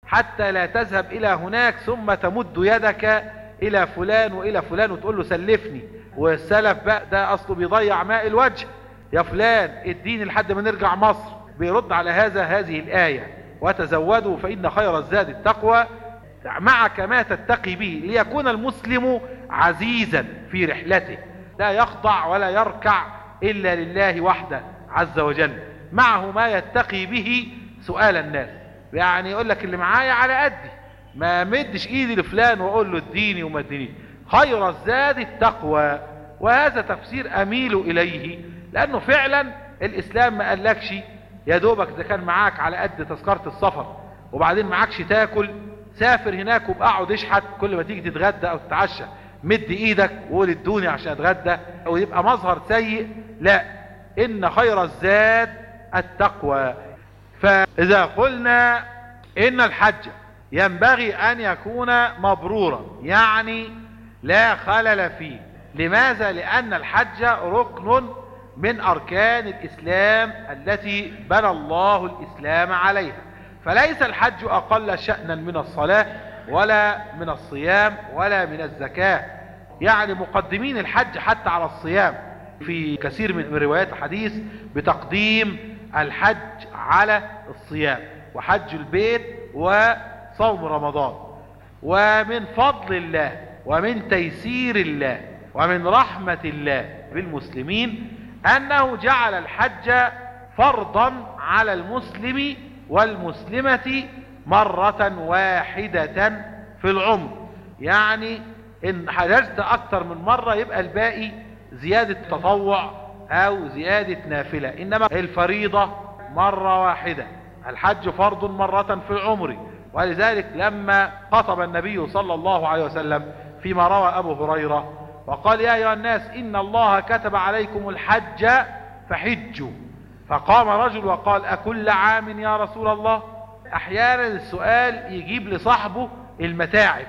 حتى لا تذهب إلى هناك ثم تمد يدك إلى فلان وإلى فلان وتقول له سلفني. والسلف بقى ده أصله بيضيع ماء الوجه، يا فلان اديني لحد ما نرجع مصر. بيرد على هذه الآية: وتزودوا فإن خير الزاد التقوى، معك ما تتقي به ليكون المسلم عزيزا في رحلته، لا يخضع ولا يركع إلا لله وحده عز وجل، معه ما يتقي به سؤال الناس. يعني يقول لك اللي معايا على قدي، ما مدش ايدي لفلان واقول له اديني وما ادينيش. خير الزاد التقوى، وهذا تفسير اميل اليه، لانه فعلا الاسلام ما قالكش يا دوبك اذا كان معاك على قد تذكرة السفر وبعدين معاكش تاكل، سافر هناك وابقى اقعد اشحت، كل ما تيجي تتغدى او تتعشى مد ايدك وقول ادوني عشان اتغدى، او يبقى مظهر سيء. لا، ان خير الزاد التقوى. فاذا قلنا ان الحج ينبغي ان يكون مبرورا، يعني لا خلل فيه. لماذا؟ لان الحج ركن من اركان الاسلام التي بنى الله الاسلام عليها، فليس الحج اقل شأنا من الصلاة ولا من الصيام ولا من الزكاة. يعني مقدمين الحج حتى على الصيام، في كثير من روايات الحديث بتقديم الحج على الصيام وحج البيت وصوم رمضان. ومن فضل الله ومن تيسير الله ومن رحمة الله بالمسلمين انه جعل الحج فرضا على المسلم والمسلمة مرة واحدة في العمر. يعني ان حججت اكتر من مرة يبقى الباقي زيادة تطوع او زيادة نافلة، انما الفريضة مرة واحدة. الحج فرض مرة في العمر، ولذلك لما خطب النبي صلى الله عليه وسلم فيما روى ابو هريرة وقال: يا ايها الناس ان الله كتب عليكم الحج فحجوا، فقام رجل وقال: أكل عام يا رسول الله؟ احيانا السؤال يجيب لصاحبه المتاعب،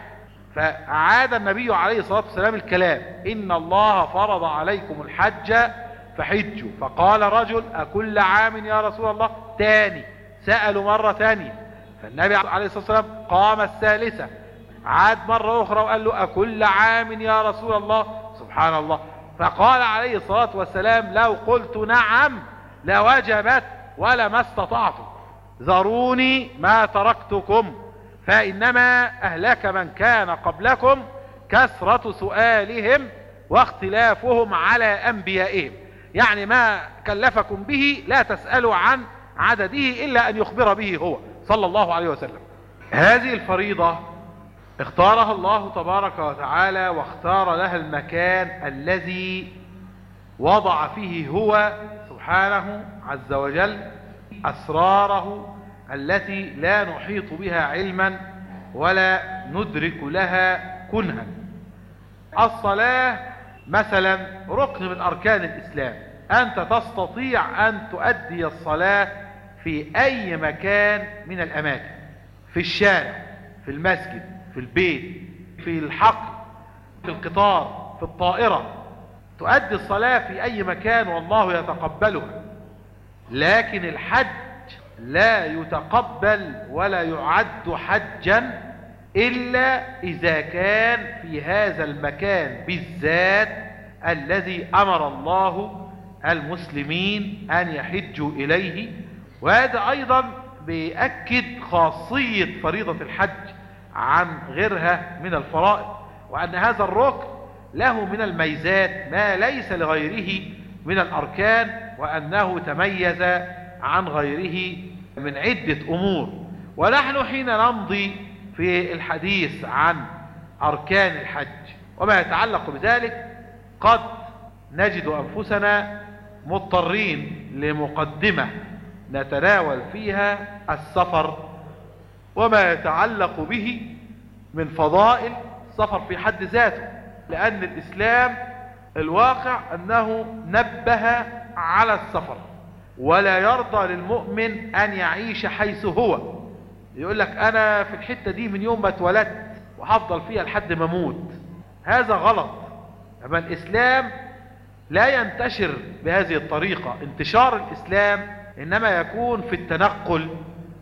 فعاد النبي عليه الصلاة والسلام الكلام: ان الله فرض عليكم الحج فحجوا. فقال رجل: أكل عام يا رسول الله؟ تاني سألوا مرة تانية، فالنبي عليه الصلاة والسلام قام الثالثة، عاد مرة اخرى وقال له: أكل عام يا رسول الله؟ سبحان الله. فقال عليه الصلاة والسلام: لو قلت نعم لوجبت ولما استطعتم، ذروني ما تركتكم، فإنما أهلك من كان قبلكم كثرة سؤالهم واختلافهم على أنبيائهم. يعني ما كلفكم به لا تسألوا عن عدده إلا أن يخبر به هو صلى الله عليه وسلم. هذه الفريضة اختارها الله تبارك وتعالى، واختار لها المكان الذي وضع فيه هو سبحانه عز وجل أسراره التي لا نحيط بها علما ولا ندرك لها كنها. الصلاة مثلا ركن من أركان الإسلام، أنت تستطيع أن تؤدي الصلاة في أي مكان من الأماكن، في الشارع، في المسجد، في البيت، في الحقل، في القطار، في الطائرة، تؤدي الصلاة في أي مكان والله يتقبلها. لكن الحج لا يتقبل ولا يعد حجا إلا إذا كان في هذا المكان بالذات الذي أمر الله المسلمين أن يحجوا إليه. وهذا أيضا بيأكد خاصية فريضة الحج عن غيرها من الفرائض، وأن هذا الركن له من الميزات ما ليس لغيره من الأركان، وأنه تميز عن غيره من عدة أمور. ونحن حين نمضي في الحديث عن أركان الحج وما يتعلق بذلك قد نجد أنفسنا مضطرين لمقدمة نتناول فيها السفر وما يتعلق به من فضائل السفر في حد ذاته، لأن الإسلام الواقع أنه نبه على السفر، ولا يرضى للمؤمن أن يعيش حيث هو. يقول لك أنا في الحتة دي من يوم ما اتولدت وهفضل فيها لحد ما اموت، هذا غلط. أما الإسلام لا ينتشر بهذه الطريقة، انتشار الإسلام إنما يكون في التنقل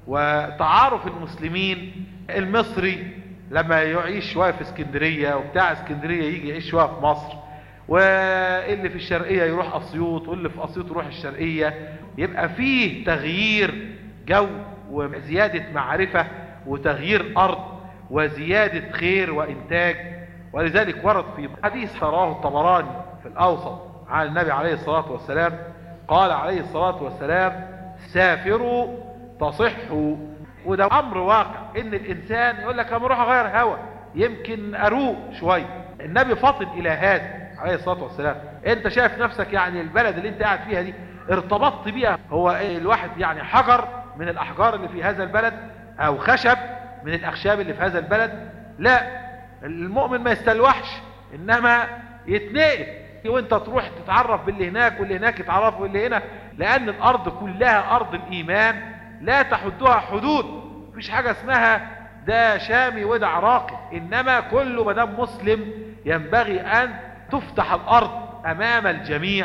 وتعارف المسلمين. المصري لما يعيش شوية في اسكندرية، وبتاع اسكندرية يجي يعيش شوية في مصر، واللي في الشرقية يروح أسيوط، واللي في أسيوط يروح الشرقية، يبقى فيه تغيير جو وزيادة معرفة وتغيير أرض وزيادة خير وإنتاج. ولذلك ورد في حديث رواه الطبراني في الأوسط عن النبي عليه الصلاة والسلام، قال عليه الصلاة والسلام: سافروا تصحوا. وده أمر واقع، إن الإنسان يقول لك أنا اروح أغير هوا يمكن أروق شوية. النبي فاطن إلى هذا عليه الصلاة والسلام. أنت شايف نفسك يعني البلد اللي أنت قاعد فيها دي ارتبطت بيها، هو الواحد يعني حجر من الأحجار اللي في هذا البلد، أو خشب من الأخشاب اللي في هذا البلد. لا، المؤمن ما يستلوحش، إنما يتنقل، وانت تروح تتعرف باللي هناك واللي هناك يتعرفوا باللي هنا، لأن الأرض كلها أرض الإيمان لا تحدها حدود. مفيش حاجة اسمها ده شامي وده عراقي، إنما كل مدام مسلم ينبغي أن تفتح الأرض أمام الجميع،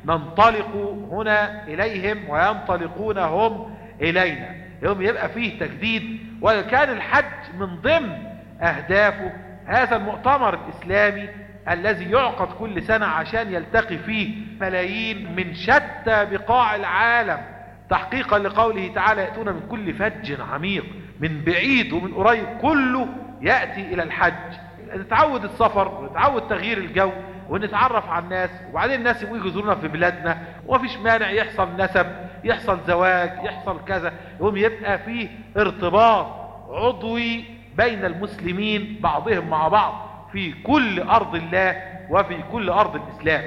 ننطلق هنا إليهم وينطلقون هم إلينا. يوم يبقى فيه تجديد. وكان الحج من ضمن أهدافه هذا المؤتمر الإسلامي الذي يعقد كل سنة عشان يلتقي فيه ملايين من شتى بقاع العالم، تحقيقا لقوله تعالى: يأتون من كل فج عميق، من بعيد ومن قريب كله يأتي إلى الحج. نتعود السفر ونتعود تغيير الجو ونتعرف على الناس، وبعدين الناس يبقوا يزورونا في بلادنا، ومفيش مانع يحصل نسب، يحصل زواج، يحصل كذا، يقوم يبقى فيه ارتباط عضوي بين المسلمين بعضهم مع بعض في كل أرض الله وفي كل أرض الإسلام.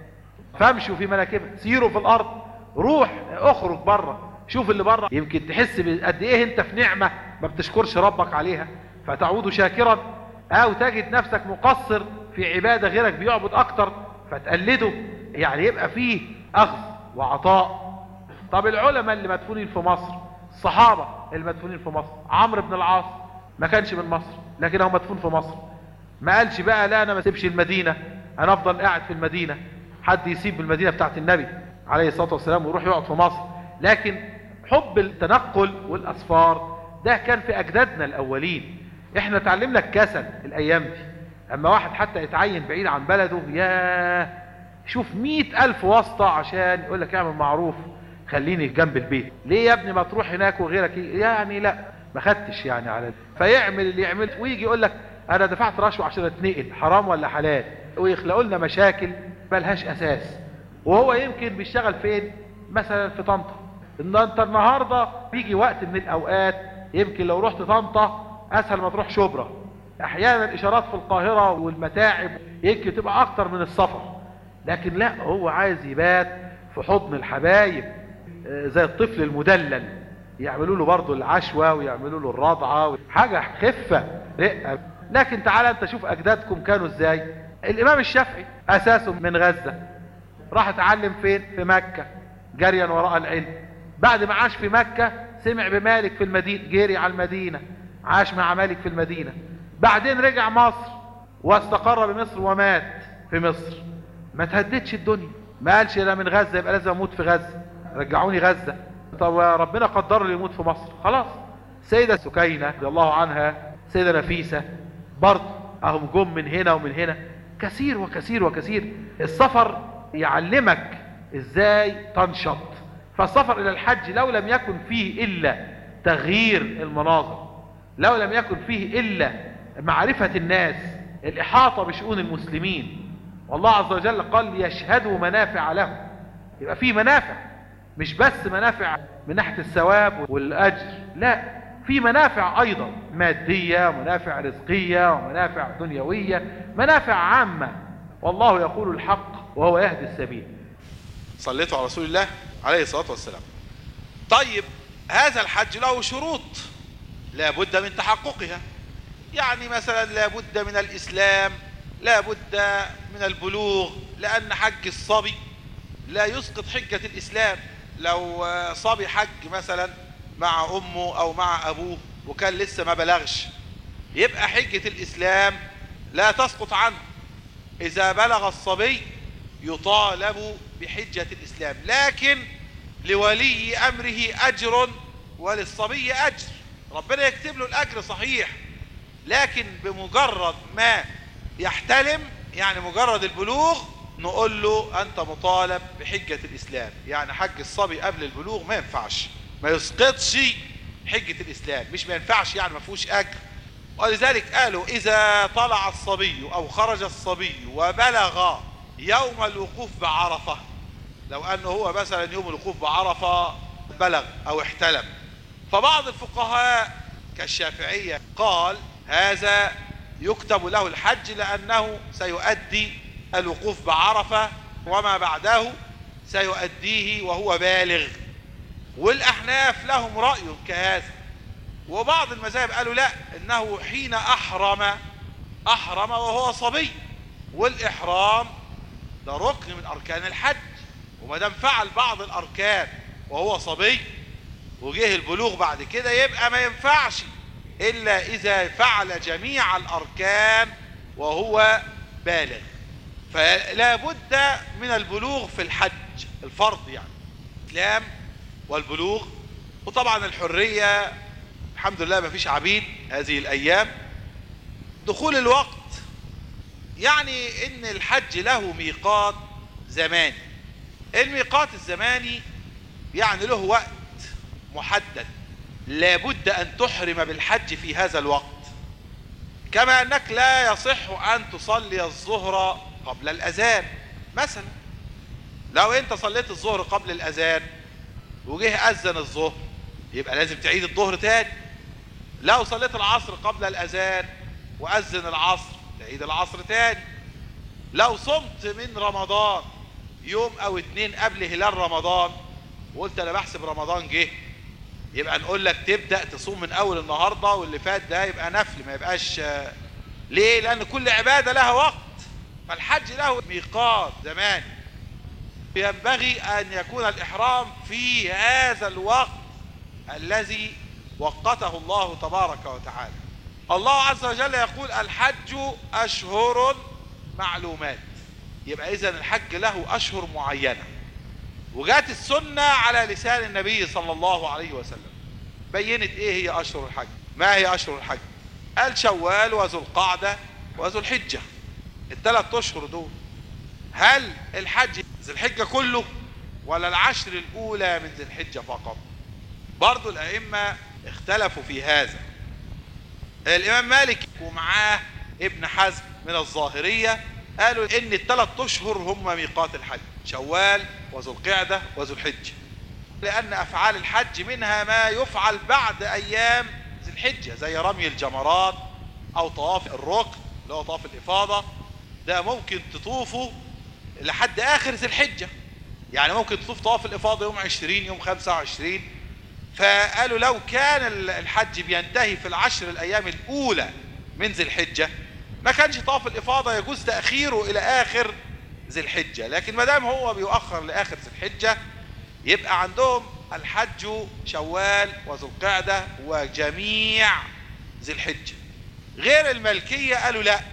فامشوا في مناكبها، سيروا في الأرض، روح اخرج بره، شوف اللي بره، يمكن تحس قد ايه انت في نعمة ما بتشكرش ربك عليها فتعود شاكرا، او تجد نفسك مقصر في عبادة غيرك بيعبد اكتر فتقلده. يعني يبقى فيه اخذ وعطاء. طب العلماء اللي مدفونين في مصر، الصحابة اللي مدفونين في مصر، عمرو بن العاص ما كانش من مصر لكن هو مدفون في مصر، ما قالش بقى لا انا ما اسيبش المدينة، انا افضل قاعد في المدينة. حد يسيب المدينة بتاعت النبي عليه الصلاة والسلام ويروح يقعد في مصر؟ لكن حب التنقل والاسفار ده كان في اجدادنا الاولين. احنا تعلمنا الكسل الايام دي، اما واحد حتى يتعين بعيد عن بلده، يا شوف 100,000 واسطة عشان يقول لك اعمل معروف خليني جنب البيت. ليه يا ابني ما تروح هناك وغيرك يعني لا ما خدتش يعني على ده. فيعمل اللي يعمل ويجي يقول لك انا دفعت رشوة عشان اتنقل، حرام ولا حلال؟ ويخلقوا لنا مشاكل ملهاش اساس. وهو يمكن بيشتغل فين؟ مثلا في طنطا. انت النهاردة بيجي وقت من الاوقات يمكن لو رحت طنطا اسهل ما تروح شبرا. احيانا الاشارات في القاهرة والمتاعب يمكن تبقى اكتر من السفر، لكن لا، هو عايز يبات في حضن الحبايب زي الطفل المدلل، يعملوا له برضه العشوة ويعملوا له الرضعة، حاجة خفة رقة. لكن تعالى انت شوف اجدادكم كانوا ازاي. الامام الشافعي اساسه من غزة، راح اتعلم فين؟ في مكة، جريا وراء العلم. بعد ما عاش في مكة سمع بمالك في المدينة، جري على المدينة، عاش مع مالك في المدينة. بعدين رجع مصر واستقر بمصر ومات في مصر. ما تهددش الدنيا، ما قالش انا من غزة يبقى لازم اموت في غزة، رجعوني غزة. طب ربنا قدر لي يموت في مصر، خلاص. سيدة سكينة رضي الله عنها، سيدة نفيسة برضه اهم جم من هنا ومن هنا، كثير وكثير وكثير. السفر يعلمك ازاي تنشط. فالسفر الى الحج لو لم يكن فيه الا تغيير المناظر، لو لم يكن فيه الا معرفة الناس، الاحاطة بشؤون المسلمين، والله عز وجل قال يشهدوا منافع لهم، يبقى فيه منافع، مش بس منافع من ناحية الثواب والاجر، لا، في منافع ايضا مادية، منافع رزقية، ومنافع دنيوية، منافع عامة. والله يقول الحق وهو يهدي السبيل. صليتوا على رسول الله عليه الصلاة والسلام. طيب هذا الحج له شروط لا بد من تحققها. يعني مثلا لا بد من الإسلام، لا بد من البلوغ، لأن حج الصبي لا يسقط حجة الإسلام. لو صبي حج مثلا مع أمه أو مع أبوه وكان لسه ما بلغش، يبقى حجة الإسلام لا تسقط عنه. إذا بلغ الصبي يطالب بحجة الإسلام، لكن لولي أمره أجر وللصبي أجر، ربنا يكتب له الأجر صحيح، لكن بمجرد ما يحتلم، يعني مجرد البلوغ، نقول له أنت مطالب بحجة الإسلام. يعني حج الصبي قبل البلوغ ما ينفعش، ما يسقطش حجة الإسلام، مش ما ينفعش يعني ما فيهوش أجر. ولذلك قالوا إذا طلع الصبي أو خرج الصبي وبلغ يوم الوقوف بعرفة، لو أنه هو مثلا يوم الوقوف بعرفة بلغ أو احتلم، فبعض الفقهاء كالشافعية قال هذا يكتب له الحج، لأنه سيؤدي الوقوف بعرفة وما بعده سيؤديه وهو بالغ. والأحناف لهم رأي كهذا، وبعض المذاهب قالوا لا، إنه حين أحرم وهو صبي، والإحرام ده ركن من أركان الحج، وما دام فعل بعض الأركان وهو صبي وجه البلوغ بعد كده يبقى ما ينفعش إلا إذا فعل جميع الأركان وهو بالغ. فلا بد من البلوغ في الحج، الفرض يعني الإسلام والبلوغ. وطبعا الحرية الحمد لله ما فيش عبيد هذه الأيام. دخول الوقت، يعني إن الحج له ميقات زماني. الميقات الزماني يعني له وقت محدد لابد أن تحرم بالحج في هذا الوقت، كما أنك لا يصح أن تصلي الظهر قبل الأذان. مثلا لو أنت صليت الظهر قبل الأذان وجه أذن الظهر يبقى لازم تعيد الظهر تاني. لو صليت العصر قبل الأذان وأذن العصر تعيد العصر تاني. لو صمت من رمضان يوم أو 2 قبل هلال رمضان وقلت أنا بحسب رمضان جه، يبقى نقول لك تبدأ تصوم من أول النهاردة، واللي فات ده يبقى نفل ما يبقاش. ليه؟ لأن كل عبادة لها وقت، فالحج له ميقات زماني، ينبغي أن يكون الإحرام في هذا الوقت الذي وقته الله تبارك وتعالى. الله عز وجل يقول الحج أشهر معلومات، يبقى إذن الحج له أشهر معينة، وجات السنة على لسان النبي صلى الله عليه وسلم بينت ايه هي اشهر الحج. ما هي اشهر الحج؟ قال شوال وذو القعدة وذو الحجة، ال3 اشهر دول. هل الحج ذي الحجة كله ولا العشر الاولى من ذي الحجة فقط؟ برضو الائمة اختلفوا في هذا. الامام مالك ومعاه ابن حزم من الظاهرية قالوا ان ال3 اشهر هم ميقات الحج، شوال وذو القعدة وذو الحجة، لأن أفعال الحج منها ما يفعل بعد أيام ذي الحجة، زي رمي الجمرات أو طواف الركن اللي هو طواف الإفاضة، ده ممكن تطوفه لحد آخر ذي الحجة. يعني ممكن تطوف طواف الإفاضة يوم 20 يوم 25. فقالوا لو كان الحج بينتهي في العشر الأيام الأولى من ذي الحجة ما كانش طواف الإفاضة يجوز تأخيره إلى آخر ذي الحجة، لكن ما دام هو بيؤخر لآخر ذي الحجة يبقى عندهم الحج شوال وذو القعدة وجميع ذي الحجة. غير المالكية قالوا لا،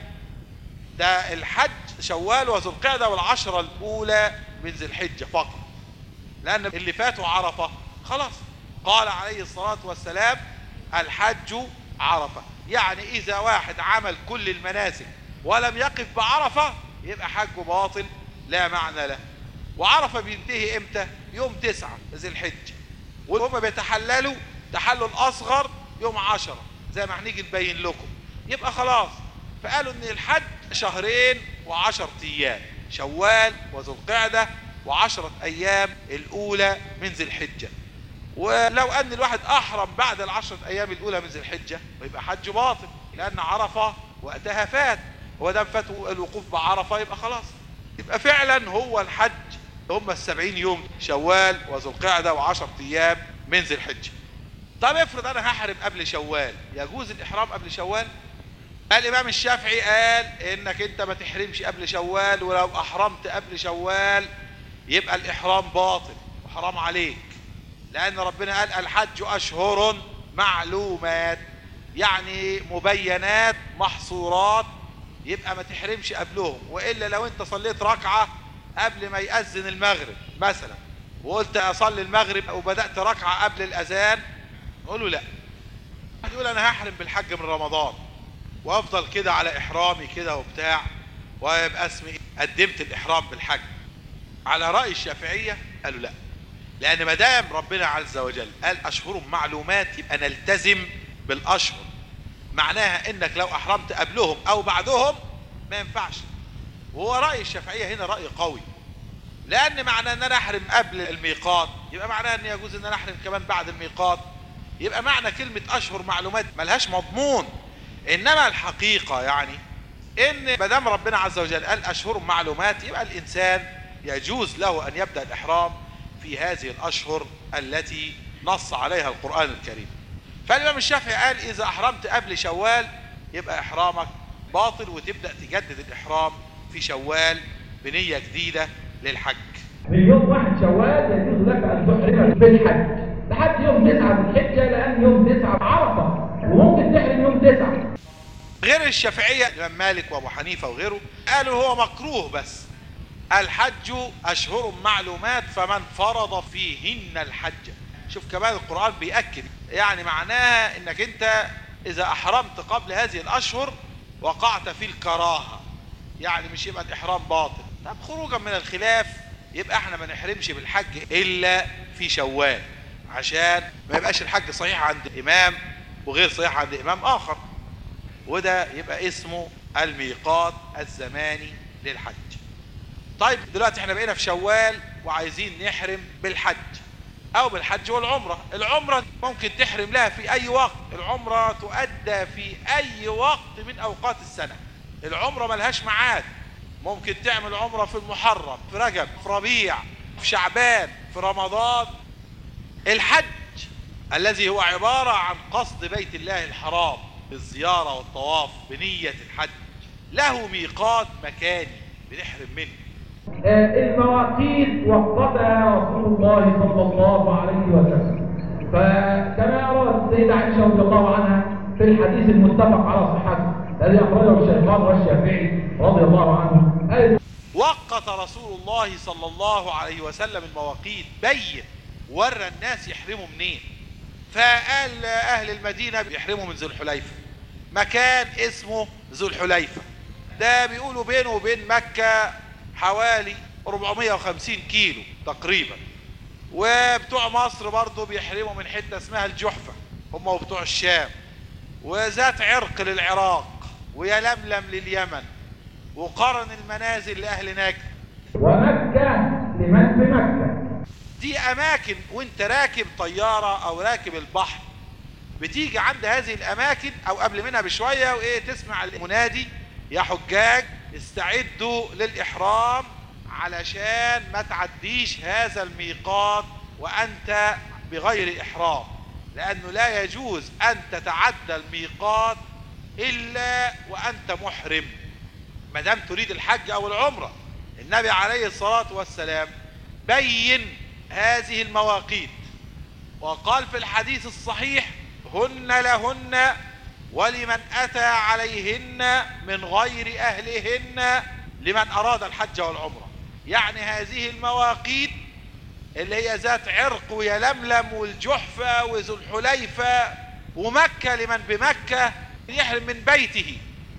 ده الحج شوال وذو القعدة والعشرة الأولى من ذي الحجة فقط، لأن اللي فاتوا عرفة خلاص. قال عليه الصلاة والسلام الحج عرفة، يعني إذا واحد عمل كل المناسك ولم يقف بعرفة يبقى حجه باطل لا معنى له. وعرفة بينتهي امتى؟ يوم 9 ذي الحجة، وهم بيتحللوا تحلل أصغر يوم 10 زي ما هنيجي نبين لكم، يبقى خلاص. فقالوا ان الحج 2 و10 أيام، شوال وذو القعدة و10 أيام الأولى من ذي الحجة. ولو أن الواحد أحرم بعد ال10 أيام الأولى من ذي الحجة ويبقى حج باطل، لأن عرفة وقتها فات، ودام فاتوا الوقوف بعرفة يبقى خلاص. يبقى فعلا هو الحج هم 70 يوم، شوال وذو القعدة و10 أيام من ذي الحجة. طب افرض أنا هحرم قبل شوال، يجوز الإحرام قبل شوال؟ الإمام الشافعي قال إنك أنت ما تحرمش قبل شوال، ولو أحرمت قبل شوال يبقى الإحرام باطل وحرام عليك، لأن ربنا قال الحج أشهر معلومات، يعني مبينات محصورات، يبقى ما تحرمش قبلهم. وإلا لو أنت صليت ركعة قبل ما يأذن المغرب مثلا وقلت أصلي المغرب وبدأت ركعة قبل الأذان نقول له لا. يقول انا هحرم بالحج من رمضان وافضل كده على احرامي كده وبتاع، ويبقى اسمي قدمت الاحرام بالحج. على رأي الشافعية قالوا لا، لان ما دام ربنا عز وجل قال اشهر معلومات يبقى نلتزم بالاشهر. معناها انك لو احرمت قبلهم او بعدهم ما ينفعش. وهو رأي الشافعية هنا رأي قوي، لان معنى ان انا احرم قبل الميقات يبقى معناها ان يجوز ان انا احرم كمان بعد الميقات. يبقى معنى كلمة اشهر معلومات ملهاش مضمون. انما الحقيقة يعني ان ما دام ربنا عز وجل قال اشهر معلومات يبقى الانسان يجوز له ان يبدأ الاحرام في هذه الاشهر التي نص عليها القرآن الكريم. فالامام الشافعي قال اذا احرمت قبل شوال يبقى احرامك باطل، وتبدأ تجدد الاحرام في شوال بنية جديدة للحج. من يوم 1 شوال يجوز لك ان تحرم بالحج لحد يوم 9 ذي الحجة، لان يوم 9 عرفة وممكن تحرم يوم 9. غير الشافعية الإمام مالك وأبو حنيفة وغيره قالوا هو مكروه، بس الحج أشهر معلومات فمن فرض فيهن الحج. شوف كمان القرآن بيأكد، يعني معناها انك انت اذا احرمت قبل هذه الاشهر وقعت في الكراهة، يعني مش يبقى الاحرام باطل. طب خروجا من الخلاف يبقى احنا ما نحرمش بالحج الا في شوال، عشان ما يبقاش الحج صحيح عند امام وغير صحيح عند امام اخر، وده يبقى اسمه الميقات الزماني للحج. طيب دلوقتي احنا بقينا في شوال وعايزين نحرم بالحج او بالحج والعمرة. العمرة ممكن تحرم لها في اي وقت، العمرة تؤدى في اي وقت من اوقات السنة. العمرة ملهاش ميعاد، ممكن تعمل عمرة في المحرم، في رجب، في ربيع، في شعبان، في رمضان. الحج الذي هو عبارة عن قصد بيت الله الحرام بالزيارة والطواف بنية الحج له ميقات مكاني بنحرم منه. المواقيت وقتها رسول الله صلى الله عليه وسلم، فكما روت السيدة عائشة رضي الله عنها في الحديث المتفق على صحته الذي أخرجه الشيخان والشافعي رضي الله عنه، وقت رسول الله صلى الله عليه وسلم المواقيت، بين ورى الناس يحرموا منين. فقال أهل المدينة بيحرموا من ذو الحليفة، مكان اسمه ذو الحليفة، ده بيقولوا بينه وبين مكة حوالي 450 كيلو تقريبا. وبتوع مصر برضو بيحرموا من حتة اسمها الجحفة هم وبتوع الشام، وذات عرق للعراق، ويلملم لليمن، وقرن المنازل لأهل نجد، ومكة لمن بمكة. دي أماكن وانت راكب طيارة أو راكب البحر بتيجي عند هذه الأماكن أو قبل منها بشوية وإيه تسمع المنادي يا حجاج استعدوا للإحرام علشان ما تعديش هذا الميقات وأنت بغير إحرام، لأنه لا يجوز أن تتعدى الميقات إلا وأنت محرم ما دام تريد الحج أو العمرة. النبي عليه الصلاة والسلام بين هذه المواقيت وقال في الحديث الصحيح هن لهن ولمن أتى عليهن من غير أهلهن لمن أراد الحج والعمرة. يعني هذه المواقيت اللي هي ذات عرق ويلملم والجحفة وذو الحليفة ومكة لمن بمكة يحرم من بيته.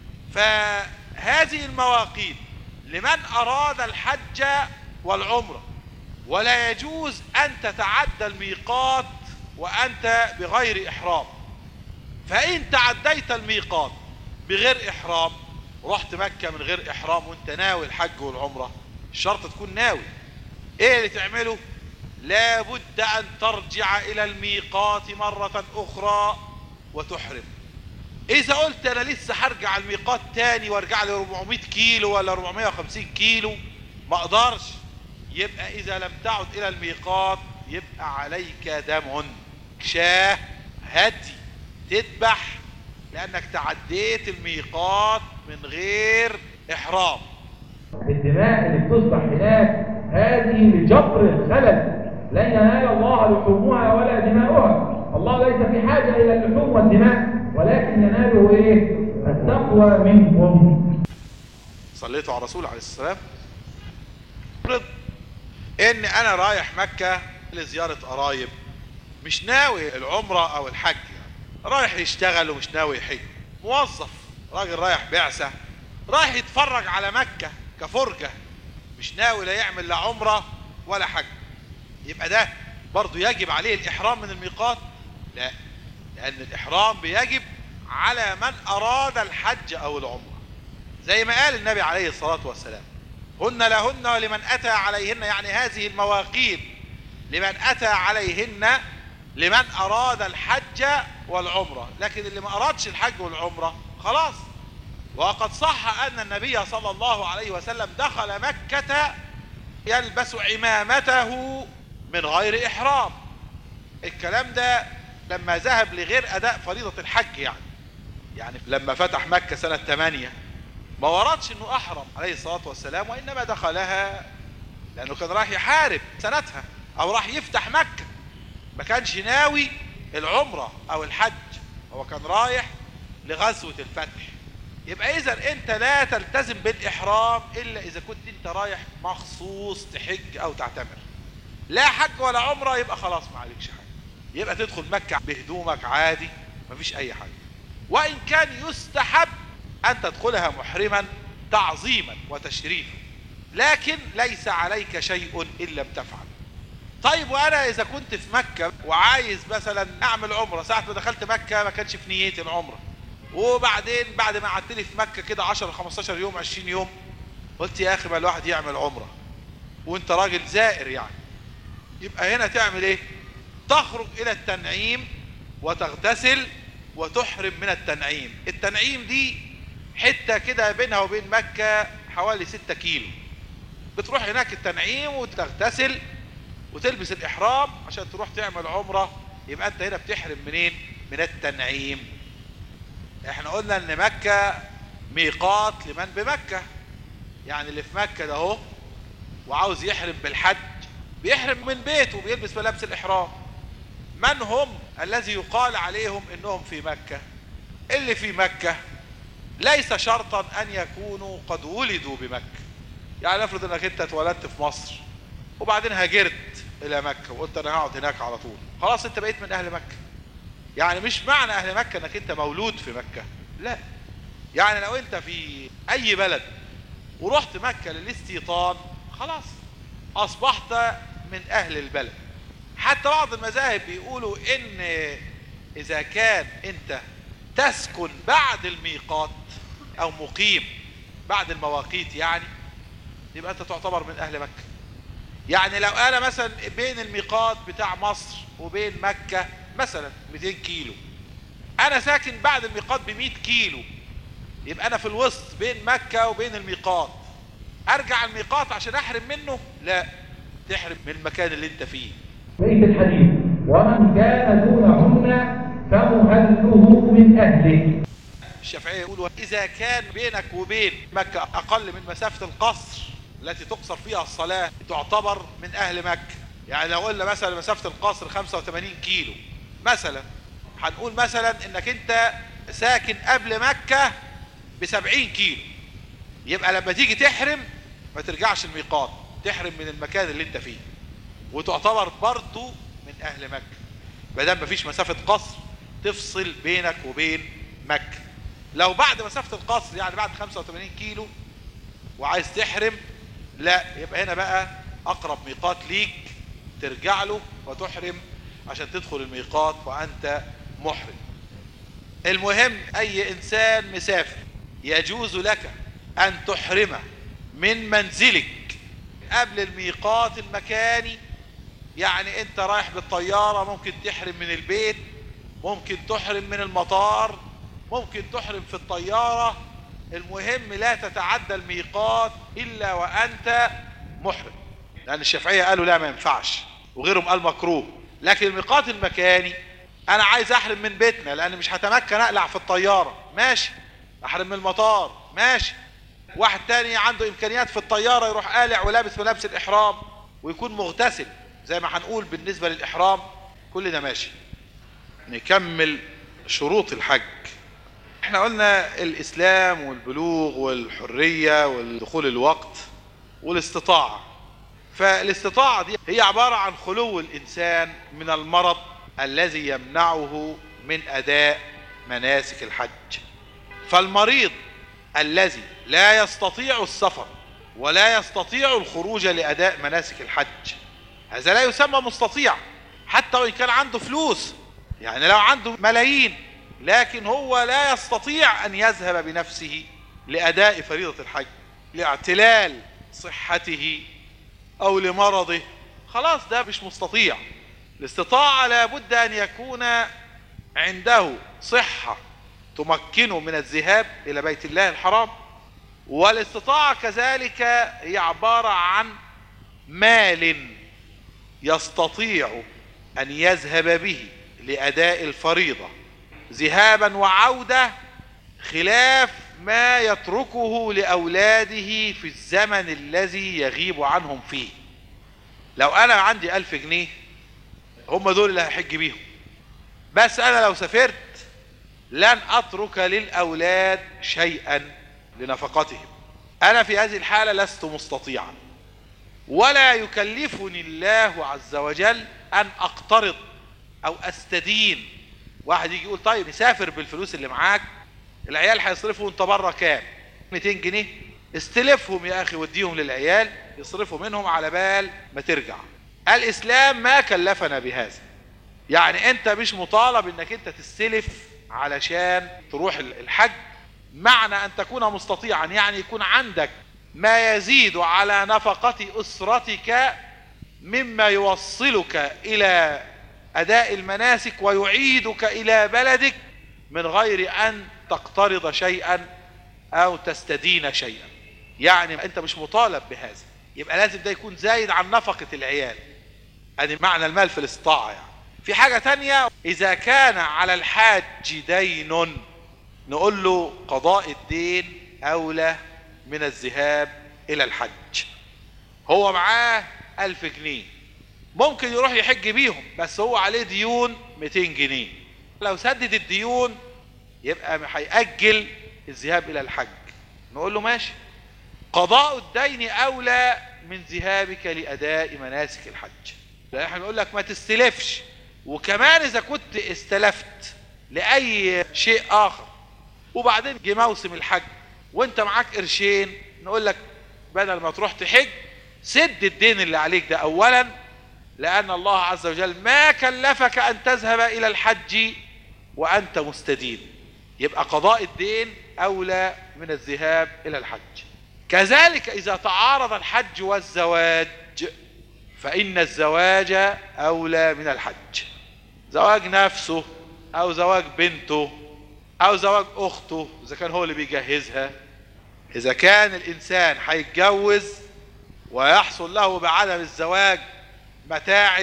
فهذه المواقيت لمن أراد الحج والعمرة، ولا يجوز أن تتعدى الميقات وأنت بغير إحرام. فإن تعديت الميقات بغير إحرام، رحت مكة من غير إحرام وانت ناوي الحج والعمرة، الشرط تكون ناوي. ايه اللي تعمله؟ لابد أن ترجع إلى الميقات مرة أخرى وتحرم. إذا قلت أنا لسه هرجع الميقات تاني وارجع لي 400 كيلو ولا 450 كيلو ما أقدرش، يبقى إذا لم تعد إلى الميقات يبقى عليك دم، شاه، هدي تذبح، لأنك تعديت الميقات من غير إحرام. الدماء اللي بتصبح هناك هذه لجبر الخلل، لن ينال الله لحومها ولا دماؤها. الله ليس في حاجة إلى اللحوم والدماء، ولكن يناله إيه؟ التقوى منكم. صليتوا على الرسول عليه السلام. إن أنا رايح مكة لزيارة قرايب مش ناوي العمرة او الحج، يعني رايح يشتغل ومش ناوي يحج، موظف، راجل رايح بعثة، رايح يتفرج على مكة كفرجة، مش ناوي لا يعمل لا عمرة ولا حج، يبقى ده برضو يجب عليه الإحرام من الميقات؟ لا، لأن الإحرام بيجب على من أراد الحج أو العمرة، زي ما قال النبي عليه الصلاة والسلام: هن لهن ولمن أتى عليهن، يعني هذه المواقيت لمن أتى عليهن لمن أراد الحج والعمرة، لكن اللي ما أرادش الحج والعمرة خلاص. وقد صح أن النبي صلى الله عليه وسلم دخل مكة يلبس عمامته من غير إحرام. الكلام ده لما ذهب لغير أداء فريضة الحج، يعني لما فتح مكة سنة 8 ما وردش أنه أحرم عليه الصلاة والسلام، وإنما دخلها لأنه كان راح يحارب سنتها أو راح يفتح مكة، ما كانش ناوي العمرة أو الحج، هو كان رايح لغزوة الفتح. يبقى إذا أنت لا تلتزم بالإحرام إلا إذا كنت أنت رايح مخصوص تحج أو تعتمر، لا حج ولا عمرة، يبقى خلاص ما عليكش حاجة، يبقى تدخل مكة بهدومك عادي مفيش أي حاجة. وإن كان يستحب أن تدخلها محرما تعظيما وتشريفا، لكن ليس عليك شيء إن لم تفعل. طيب وأنا إذا كنت في مكة وعايز مثلا أعمل عمرة، ساعة ما دخلت مكة ما كانش في نيتي العمرة، وبعدين بعد ما قعدت لي في مكة كده 10 15 يوم 20 يوم قلت يا أخي ما الواحد يعمل عمرة، وأنت راجل زائر يعني، يبقى هنا تعمل إيه؟ تخرج إلى التنعيم وتغتسل وتحرم من التنعيم. التنعيم دي حتة كده بينها وبين مكة حوالي 6 كيلو، بتروح هناك التنعيم وتغتسل وتلبس الإحرام عشان تروح تعمل عمرة، يبقى أنت هنا بتحرم منين؟ من التنعيم. احنا قلنا ان مكة ميقات لمن بمكة، يعني اللي في مكة ده اهو وعاوز يحرم بالحج بيحرم من بيته وبيلبس ملابس الإحرام. من هم الذي يقال عليهم انهم في مكة؟ اللي في مكة ليس شرطا ان يكونوا قد ولدوا بمكة، يعني افرض انك انت اتولدت في مصر وبعدين هاجرت الى مكة وقلت انا هقعد هناك على طول، خلاص انت بقيت من اهل مكة. يعني مش معنى اهل مكة انك انت مولود في مكة، لا، يعني لو انت في اي بلد ورحت مكة للاستيطان خلاص اصبحت من اهل البلد. حتى بعض المذاهب بيقولوا ان اذا كان انت تسكن بعد الميقات او مقيم بعد المواقيت يعني، يبقى انت تعتبر من اهل مكة. يعني لو انا مثلا بين الميقات بتاع مصر وبين مكة مثلا 200 كيلو، انا ساكن بعد الميقات ب100 كيلو، يبقى انا في الوسط بين مكة وبين الميقات، ارجع الميقات عشان احرم منه؟ لا، تحرم من المكان اللي انت فيه. بيت الحديث: ومن كان دونهن فمهله من اهله. الشافعية يقولوا اذا كان بينك وبين مكة اقل من مسافة القصر التي تقصر فيها الصلاة تعتبر من اهل مكة. يعني لو قلنا مثلا مسافة القصر 85 كيلو مثلا، هنقول مثلا انك انت ساكن قبل مكة ب70 كيلو، يبقى لما تيجي تحرم ما ترجعش الميقات، تحرم من المكان اللي انت فيه وتعتبر برضو من اهل مكة، مادام مفيش مسافة قصر تفصل بينك وبين مكة. لو بعد مسافة القصر يعني بعد 85 كيلو وعايز تحرم، لا، يبقى هنا بقى اقرب ميقات ليك ترجع له وتحرم عشان تدخل الميقات وانت محرم. المهم اي انسان مسافر يجوز لك ان تحرم من منزلك قبل الميقات المكاني. يعني انت رايح بالطيارة ممكن تحرم من البيت، ممكن تحرم من المطار، ممكن تحرم في الطيارة، المهم لا تتعدى الميقات الا وانت محرم، لان الشافعية قالوا لا ما ينفعش وغيرهم قال مكروه. لكن الميقات المكاني انا عايز احرم من بيتنا لان مش هتمكن اقلع في الطيارة، ماشي، احرم من المطار، ماشي. واحد تاني عنده امكانيات في الطيارة يروح قالع ولابس ملابس الاحرام ويكون مغتسل زي ما هنقول بالنسبة للاحرام، كل ده ماشي. نكمل شروط الحج. احنا قلنا الاسلام والبلوغ والحرية والدخول الوقت والاستطاعة. فالاستطاعة دي هي عبارة عن خلو الانسان من المرض الذي يمنعه من أداء مناسك الحج. فالمريض الذي لا يستطيع السفر ولا يستطيع الخروج لأداء مناسك الحج، هذا لا يسمى مستطيع حتى وإن كان عنده فلوس. يعني لو عنده ملايين لكن هو لا يستطيع أن يذهب بنفسه لأداء فريضة الحج لاعتلال صحته أو لمرضه، خلاص ده مش مستطيع. الاستطاعة لابد أن يكون عنده صحة تمكنه من الذهاب إلى بيت الله الحرام، والاستطاعة كذلك هي عبارة عن مال يستطيع أن يذهب به لأداء الفريضة ذهابا وعودة، خلاف ما يتركه لأولاده في الزمن الذي يغيب عنهم فيه. لو أنا عندي 1000 جنيه هم دول اللي هحج بيهم، بس أنا لو سافرت لن أترك للأولاد شيئا لنفقتهم. أنا في هذه الحالة لست مستطيعا، ولا يكلفني الله عز وجل أن أقترض أو أستدين. واحد يجي يقول طيب نسافر بالفلوس اللي معاك، العيال هيصرفوا انت بره كام؟ 200 جنيه، استلفهم يا أخي وديهم للعيال يصرفوا منهم على بال ما ترجع. الإسلام ما كلفنا بهذا. يعني أنت مش مطالب أنك أنت تستلف علشان تروح الحج. معنى أن تكون مستطيعا يعني يكون عندك ما يزيد على نفقة أسرتك مما يوصلك إلى أداء المناسك ويعيدك إلى بلدك من غير أن تقترض شيئا أو تستدين شيئا. يعني أنت مش مطالب بهذا، يبقى لازم ده يكون زايد عن نفقة العيال. أدي معنى المال في الاستطاعة. يعني في حاجة تانية، إذا كان على الحاج دين نقول له قضاء الدين أولى من الذهاب إلى الحج. هو معاه 1000 جنيه ممكن يروح يحج بيهم، بس هو عليه ديون 200 جنيه. لو سدد الديون يبقى هيأجل الذهاب إلى الحج. نقول له ماشي، قضاء الدين أولى من ذهابك لأداء مناسك الحج. لا احنا نقول لك ما تستلفش، وكمان إذا كنت استلفت لأي شيء آخر وبعدين جه موسم الحج وانت معاك قرشين، نقول لك بدل ما تروح تحج سد الدين اللي عليك ده أولا، لأن الله عز وجل ما كلفك أن تذهب إلى الحج وأنت مستدين. يبقى قضاء الدين أولى من الذهاب إلى الحج. كذلك إذا تعارض الحج والزواج فإن الزواج أولى من الحج. زواج نفسه أو زواج بنته أو زواج أخته إذا كان هو اللي بيجهزها. إذا كان الإنسان هيتجوز ويحصل له بعدم الزواج متاعب،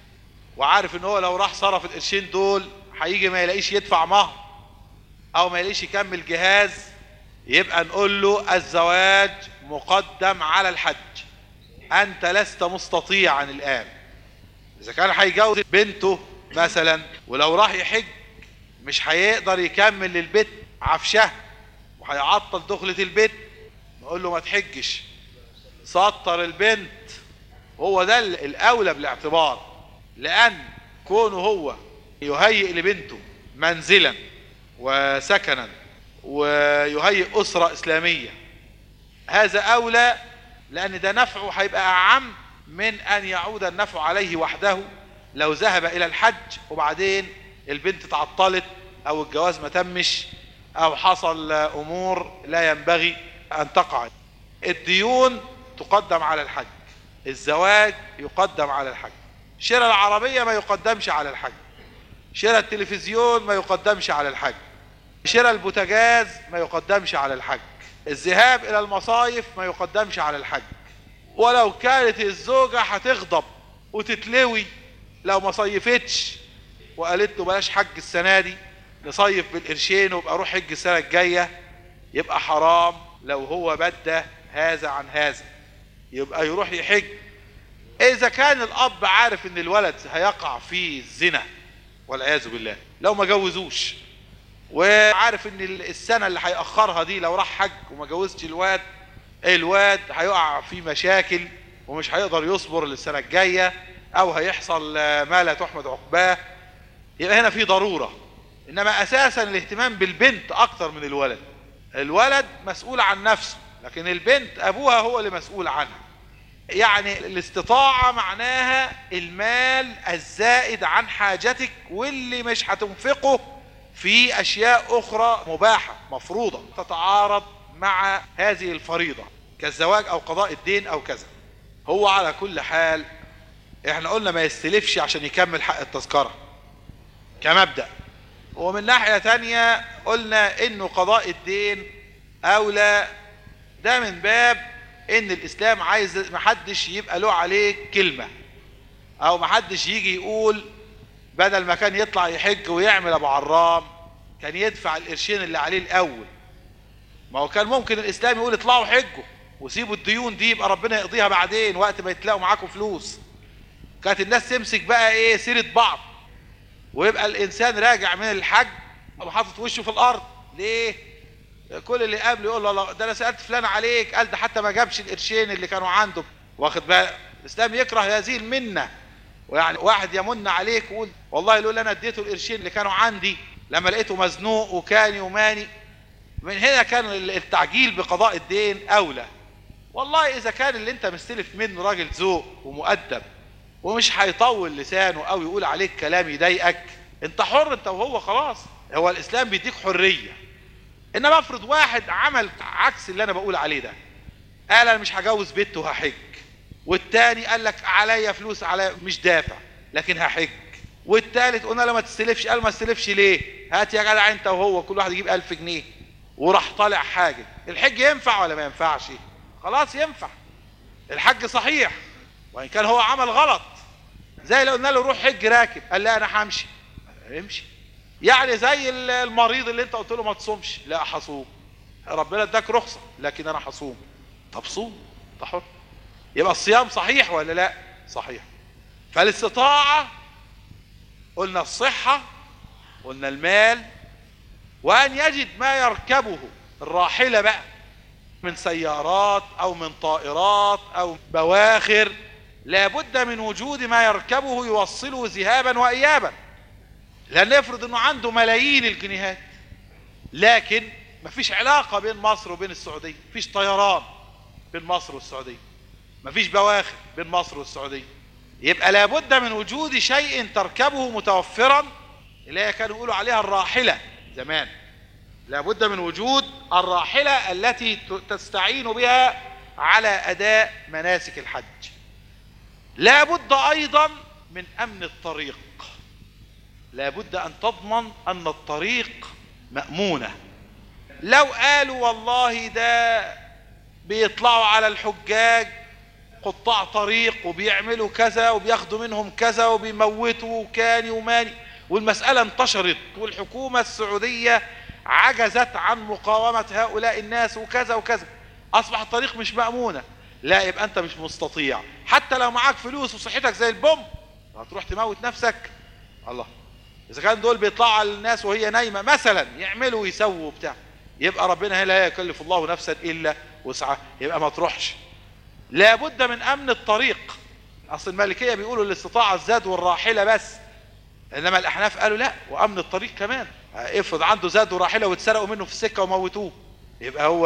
وعارف ان هو لو راح صرف القرشين دول هيجي ما يلاقيش يدفع مهر او ما يلاقيش يكمل جهاز، يبقى نقول له الزواج مقدم على الحج. انت لست مستطيعا الان. اذا كان هيجوز بنته مثلا ولو راح يحج مش هيقدر يكمل للبيت عفشه وهيعطل دخلة البيت، نقول له ما تحجش، سطر البنت. هو ده الاولى بالاعتبار، لان كونه هو يهيئ لبنته منزلا وسكنا ويهيئ اسرة اسلامية هذا اولى، لان ده نفعه هيبقى اعم من ان يعود النفع عليه وحده لو ذهب الى الحج وبعدين البنت تعطلت او الجواز ما تمش او حصل امور لا ينبغي ان تقع. الديون تقدم على الحج، الزواج يقدم على الحج، شراء العربية ما يقدمش على الحج، شراء التلفزيون ما يقدمش على الحج، شراء البوتاجاز ما يقدمش على الحج، الذهاب الى المصايف ما يقدمش على الحج. ولو كانت الزوجة هتغضب وتتلوي لو ما صيفتش وقالت له بلاش حج السنة دي نصيف بالقرشين وابقى اروح حج السنة الجاية، يبقى حرام لو هو بدى هذا عن هذا، يبقى يروح يحج. اذا كان الاب عارف ان الولد هيقع في الزنا والعياذ بالله لو ما جوزوش، وعارف ان السنة اللي هيأخرها دي لو راح حج وما جوزش الواد هيقع في مشاكل ومش هيقدر يصبر للسنة الجاية او هيحصل ما لا تحمد عقباه يبقى هنا في ضرورة. انما اساسا الاهتمام بالبنت اكتر من الولد. الولد مسؤول عن نفسه، لكن البنت ابوها هو اللي مسؤول عنها. يعني الاستطاعة معناها المال الزائد عن حاجتك، واللي مش هتنفقه في اشياء اخرى مباحة مفروضة تتعارض مع هذه الفريضة كالزواج او قضاء الدين او كذا. هو على كل حال احنا قلنا ما يستلفش عشان يكمل حق التذكرة كمبدأ. ومن ناحية تانية قلنا انه قضاء الدين اولى، ده من باب ان الاسلام عايز محدش يبقى له عليه كلمة، او محدش يجي يقول بدل ما كان يطلع يحج ويعمل ابو عرام كان يدفع القرشين اللي عليه الاول. ما هو كان ممكن الاسلام يقول اطلعوا حجوا وسيبوا الديون دي يبقى ربنا يقضيها بعدين وقت ما يتلاقوا معاكم فلوس. كانت الناس تمسك بقى ايه سيرة بعض، ويبقى الانسان راجع من الحج وحاطط وشه في الارض. ليه؟ كل اللي قبله يقول له ده انا سألت فلان عليك، قال ده حتى ما جابش القرشين اللي كانوا عنده. واخد بالك؟ الاسلام يكره هذه المنة. ويعني واحد يمن عليك ويقول والله لولا انا اديته القرشين اللي كانوا عندي لما لقيته مزنوق وكاني وماني. من هنا كان التعجيل بقضاء الدين اولى. والله اذا كان اللي انت مستلف منه راجل ذوق ومؤدب ومش هيطول لسانه او يقول عليك كلام يضايقك، انت حر انت وهو خلاص. هو الاسلام بيديك حرية. انما افرض واحد عمل عكس اللي انا بقول عليه ده، قال انا مش هجوز بنت وهحج، والتاني قال لك عليا فلوس عليا مش دافع لكن هحج، والتالت قلنا له ما تستلفش، قال ما تستلفش ليه؟ هات يا جدع انت وهو كل واحد يجيب 1000 جنيه وراح طالع حاجة. الحج ينفع ولا ما ينفعش؟ خلاص ينفع. الحج صحيح وان كان هو عمل غلط. زي لو قلنا له روح حج راكب، قال لا انا همشي، امشي. يعني زي المريض اللي انت قلت له ما تصومش، لا هصوم، ربنا اداك رخصة لكن انا هصوم. طب صوم انت حر. يبقى الصيام صحيح ولا لا؟ صحيح. فالاستطاعة قلنا الصحة، قلنا المال، وان يجد ما يركبه الراحلة بقى من سيارات او من طائرات او بواخر، لابد من وجود ما يركبه يوصله ذهابا وايابا. لان افرض انه عنده ملايين الجنيهات لكن مفيش علاقة بين مصر وبين السعودية، مفيش طيران بين مصر والسعودية، مفيش بواخر بين مصر والسعودية، يبقى لابد من وجود شيء تركبه متوفرا، اللي هي كانوا يقولوا عليها الراحلة زمان. لابد من وجود الراحلة التي تستعين بها على أداء مناسك الحج. لابد أيضا من أمن الطريق. لابد أن تضمن أن الطريق مأمونة. لو قالوا والله ده بيطلعوا على الحجاج قطاع طريق وبيعملوا كذا وبياخدوا منهم كذا وبيموتوا كاني وماني، والمسألة انتشرت والحكومة السعودية عجزت عن مقاومة هؤلاء الناس وكذا وكذا، أصبح الطريق مش مأمونة، لا يبقى أنت مش مستطيع. حتى لو معاك فلوس وصحتك زي البوم هتروح تموت نفسك؟ الله. إذا كان دول بيطلعوا على الناس وهي نايمة مثلا يعملوا ويسووا بتاع، يبقى ربنا لا يكلف الله نفسا إلا وسعها، يبقى ما تروحش. لابد من أمن الطريق. أصل المالكية بيقولوا الاستطاعة الزاد والراحلة بس، إنما الأحناف قالوا لا وأمن الطريق كمان. افرض عنده زاد وراحلة واتسرقوا منه في السكة وموتوه، يبقى هو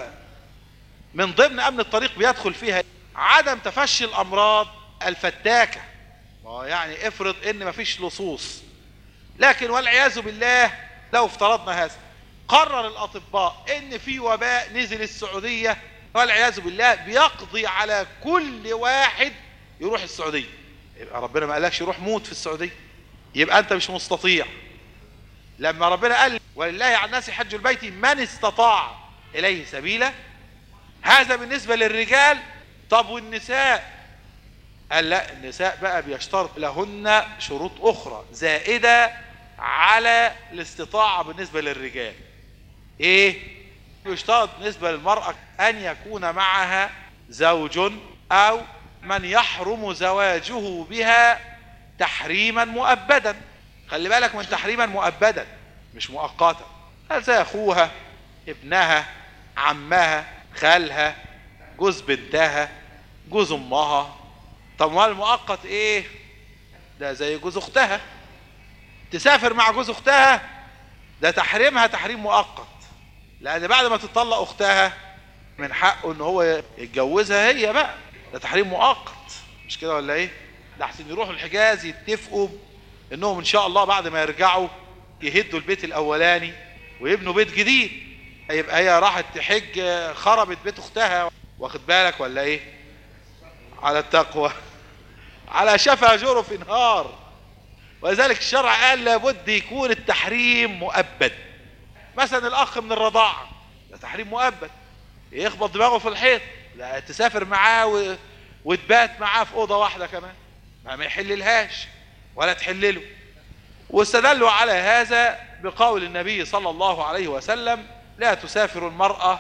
من ضمن أمن الطريق بيدخل فيها عدم تفشي الأمراض الفتاكة. يعني افرض إن مفيش لصوص، لكن والعياذ بالله لو افترضنا هذا، قرر الأطباء إن في وباء نزل السعودية والعياذ بالله بيقضي على كل واحد يروح السعودية، يبقى ربنا ما قالكش روح موت في السعودية، يبقى أنت مش مستطيع. لما ربنا قال ولله على الناس حج البيت من استطاع إليه سبيلا، هذا بالنسبة للرجال. طب والنساء؟ قال لا، النساء بقى بيشترط لهن شروط أخرى زائدة على الاستطاعة بالنسبة للرجال. ايه؟ يشترط بالنسبة للمرأة أن يكون معها زوج أو من يحرم زواجه بها تحريما مؤبدا. خلي بالك من تحريما مؤبدا مش مؤقتا. زي أخوها، ابنها، عمها، خالها، جوز بنتها، جوز أمها. طب ما المؤقت ايه؟ ده زي جوز أختها، تسافر مع جوز اختها ده تحريمها تحريم مؤقت، لان بعد ما تطلق اختها من حقه ان هو يتجوزها هي بقى، ده تحريم مؤقت، مش كده ولا ايه؟ ده احسن يروحوا الحجاز يتفقوا انهم ان شاء الله بعد ما يرجعوا يهدوا البيت الاولاني ويبنوا بيت جديد، يبقى هي راحت تحج خربت بيت اختها، واخد بالك ولا ايه؟ على التقوى على شفا جرف نهار. ولذلك الشرع قال لابد يكون التحريم مؤبد. مثلا الاخ من الرضاعه ده تحريم مؤبد، يخبط دماغه في الحيط، لا تسافر معاه وتبات معاه في اوضه واحده كمان، ما يحللهاش ولا تحلله. واستدلوا على هذا بقول النبي صلى الله عليه وسلم: لا تسافر المرأة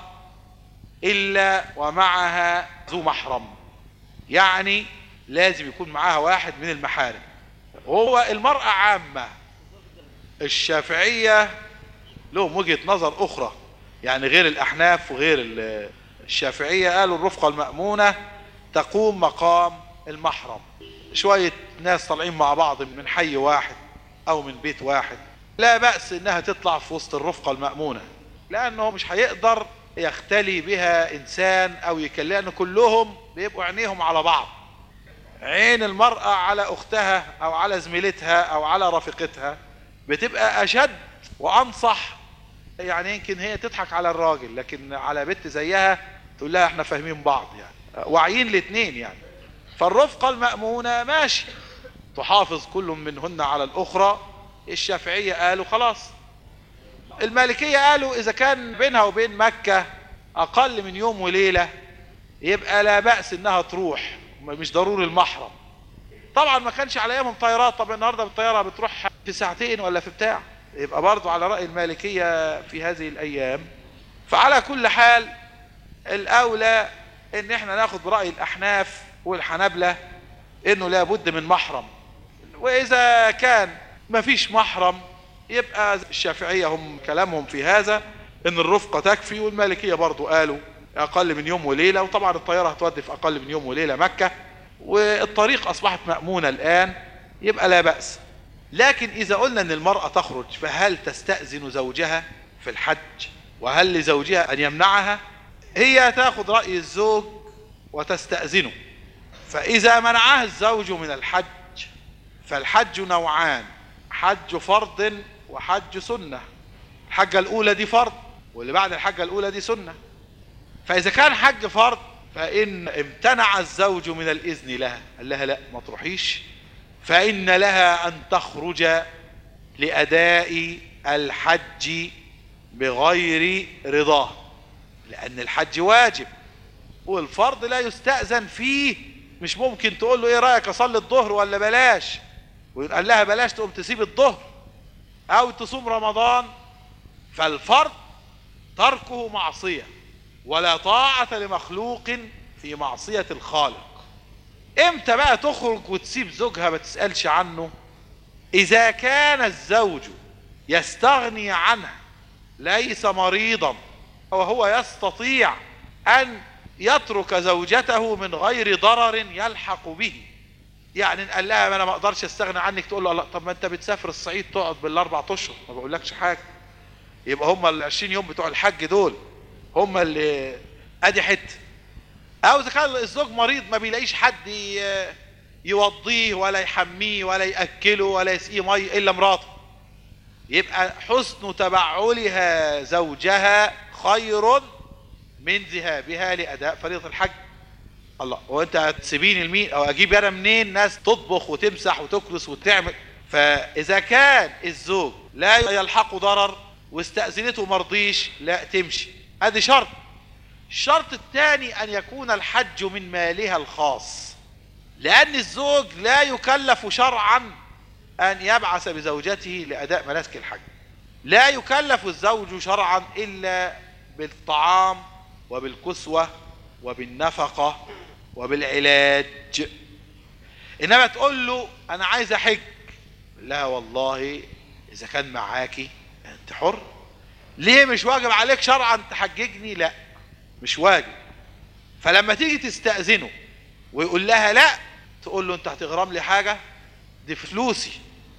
إلا ومعها ذو محرم، يعني لازم يكون معاها واحد من المحارم. وهو المرأة عامة، الشافعية لهم وجهة نظر أخرى، يعني غير الأحناف وغير الشافعية، قالوا الرفقة المأمونة تقوم مقام المحرم. شوية ناس طالعين مع بعض من حي واحد أو من بيت واحد لا بأس إنها تطلع في وسط الرفقة المأمونة، لأنه مش هيقدر يختلي بها إنسان أو يكلم، لأن كلهم بيبقوا عينيهم على بعض. عين المرأة على أختها أو على زميلتها أو على رفيقتها بتبقى أشد وأنصح، يعني يمكن هي تضحك على الراجل لكن على بنت زيها تقول لها احنا فاهمين بعض، يعني واعيين الاثنين يعني. فالرفقة المأمونة ماشي، تحافظ كل منهن على الأخرى. الشافعية قالوا خلاص. المالكية قالوا إذا كان بينها وبين مكة أقل من يوم وليلة يبقى لا بأس إنها تروح، مش ضروري المحرم. طبعا ما كانش على أيامهم طيارات، طبعا النهاردة بالطيارة بتروح في ساعتين ولا في بتاع، يبقى برضو على رأي المالكية في هذه الأيام. فعلى كل حال الأولى إن احنا ناخد برأي الأحناف والحنابلة إنه لا بد من محرم. وإذا كان ما فيش محرم يبقى الشافعية هم كلامهم في هذا إن الرفقة تكفي، والمالكية برضو قالوا أقل من يوم وليلة، وطبعا الطيارة هتودي في أقل من يوم وليلة مكة، والطريق أصبحت مأمونة الآن، يبقى لا بأس. لكن إذا قلنا أن المرأة تخرج فهل تستأذن زوجها في الحج؟ وهل لزوجها أن يمنعها؟ هي تأخذ رأي الزوج وتستأذنه. فإذا منعها الزوج من الحج فالحج نوعان: حج فرض وحج سنة. الحجة الأولى دي فرض، واللي بعد الحجة الأولى دي سنة. فإذا كان حج فرض فإن امتنع الزوج من الإذن لها، قال لها لا ما تروحيش، فإن لها أن تخرج لأداء الحج بغير رضاه، لأن الحج واجب والفرض لا يستأذن فيه. مش ممكن تقول له ايه رأيك اصلي الظهر ولا بلاش، ويقول لها بلاش تقوم تسيب الظهر او تصوم رمضان. فالفرض تركه معصية، ولا طاعة لمخلوق في معصية الخالق. امتى بقى تخرج وتسيب زوجها ما تسألش عنه؟ اذا كان الزوج يستغني عنها، ليس مريضا وهو يستطيع ان يترك زوجته من غير ضرر يلحق به. يعني قال لها ما انا ما اقدرش استغنى عنك، تقول له لا طب ما انت بتسافر الصعيد تقعد بالاربع اشهر ما بقولكش حاجه، يبقى هم ال 20 يوم بتوع الحج دول هم اللي ادي حته. او اذا كان الزوج مريض ما بيلاقيش حد يوضيه ولا يحميه ولا ياكله ولا يسقيه ميه الا مراته، يبقى حسن تبعلها زوجها خير من ذهابها لأداء فريضة الحج. الله، وانت هتسيبيني المين او اجيب انا منين ناس تطبخ وتمسح وتكنس وتعمل؟ فاذا كان الزوج لا يلحق ضرر واستأذنته مرضيش، لا تمشي. ادي شرط. الشرط الثاني ان يكون الحج من مالها الخاص، لان الزوج لا يكلف شرعا ان يبعث بزوجته لاداء مناسك الحج. لا يكلف الزوج شرعا الا بالطعام وبالكسوة وبالنفقة وبالعلاج. انما تقول له انا عايز احج، لا والله اذا كان معاكي انت حر. ليه مش واجب عليك شرعا تحججني؟ لا مش واجب. فلما تيجي تستأذنه ويقول لها لا، تقول له انت هتغرم لي حاجة؟ دي فلوسي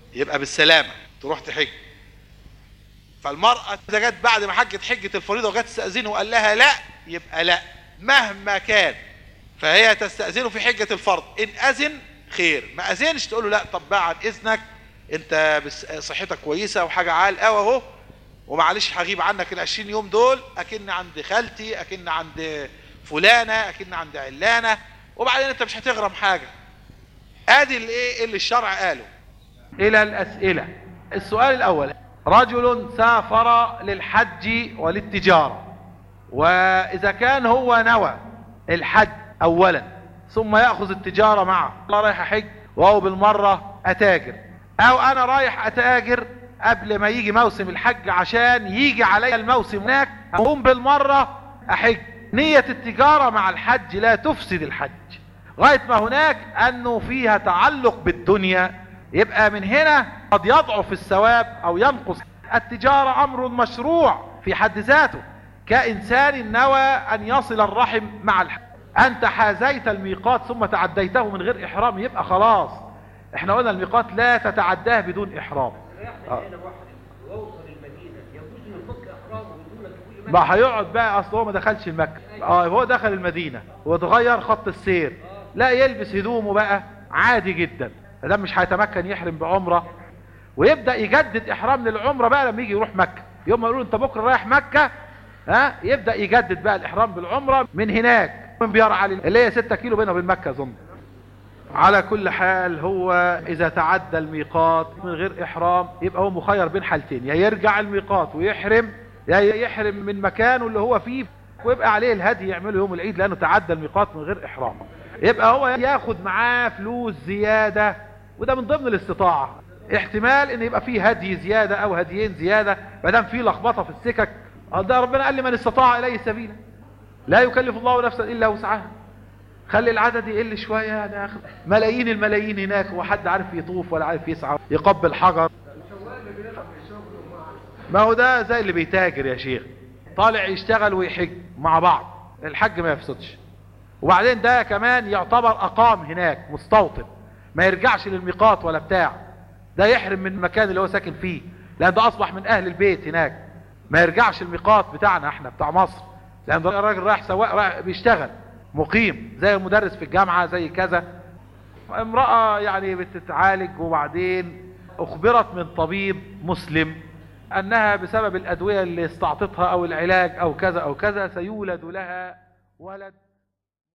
يبقى بالسلامة تروح تحج. فالمرأة إذا جت بعد ما حجت حجة الفريضة وجت تستأذنه وقال لها لا، يبقى لا مهما كان، فهي تستأذنه في حجة الفرض. إن أذن خير، ما أذنش تقول له لا طب بعد إذنك أنت صحتك كويسة وحاجة عال قوي أهو، ومعلش هغيب عنك ال20 يوم دول، أكن عند خالتي، أكن عند فلانة، أكن عند علانة، وبعدين أنت مش هتغرم حاجة. ادي اللي الشرع قاله. الى الاسئلة. السؤال الاول: رجل سافر للحج وللتجارة، واذا كان هو نوى الحج اولا ثم يأخذ التجارة معه، الله رايح احج وهو بالمرة اتاجر، او انا رايح اتاجر قبل ما يجي موسم الحج عشان يجي علي الموسم هناك اقوم بالمرة احج. نية التجارة مع الحج لا تفسد الحج، غاية ما هناك انه فيها تعلق بالدنيا، يبقى من هنا قد يضعف الثواب او ينقص. التجارة امر مشروع في حد ذاته، كإنسان نوى ان يصل الرحم مع الحج. انت حازيت الميقات ثم تعديته من غير احرام، يبقى خلاص. احنا قلنا الميقات لا تتعداه بدون احرام. ما هيقعد بقى، اصل هو ما دخلش المكة، هو دخل المدينة وتغير خط السير، لا يلبس هدومه بقى عادي جدا، ده مش هيتمكن يحرم بعمرة، ويبدأ يجدد احرام للعمرة بقى لما يجي يروح مكة. يوم ما يقولوا انت بكرة رايح مكة، يبدأ يجدد بقى الاحرام بالعمرة من هناك، من بيار علي اللي هي 6 كيلو بينه وبين مكة اظن. على كل حال هو اذا تعدى الميقات من غير احرام يبقى هو مخير بين حالتين: يا يرجع الميقات ويحرم، يا يحرم من مكانه اللي هو فيه ويبقى عليه الهدي يعمله يوم العيد لانه تعدى الميقات من غير احرام. يبقى هو ياخد معاه فلوس زيادة، وده من ضمن الاستطاعة. احتمال ان يبقى فيه هدي زيادة او هديين زيادة ما دام فيه لخبطة في السكك. ده ربنا قال لمن استطاع اليه سبيلا، لا يكلف الله نفسا الا وسعها. خلي العدد يقل شوية، يعني اخد ملايين الملايين هناك وحد عارف يطوف ولا عارف يسعى يقبل حجر. ما هو ده زي اللي بيتاجر يا شيخ، طالع يشتغل ويحج مع بعض، الحج ما يفسدش. وبعدين ده كمان يعتبر اقام هناك مستوطن، ما يرجعش للميقات ولا بتاع، ده يحرم من المكان اللي هو ساكن فيه لان ده اصبح من اهل البيت هناك، ما يرجعش الميقات بتاعنا احنا بتاع مصر، لان ده الراجل رايح سواق رايح بيشتغل مقيم زي المدرس في الجامعة زي كذا. امرأة يعني بتتعالج وبعدين اخبرت من طبيب مسلم انها بسبب الادوية اللي استعطتها او العلاج او كذا او كذا سيولد لها ولد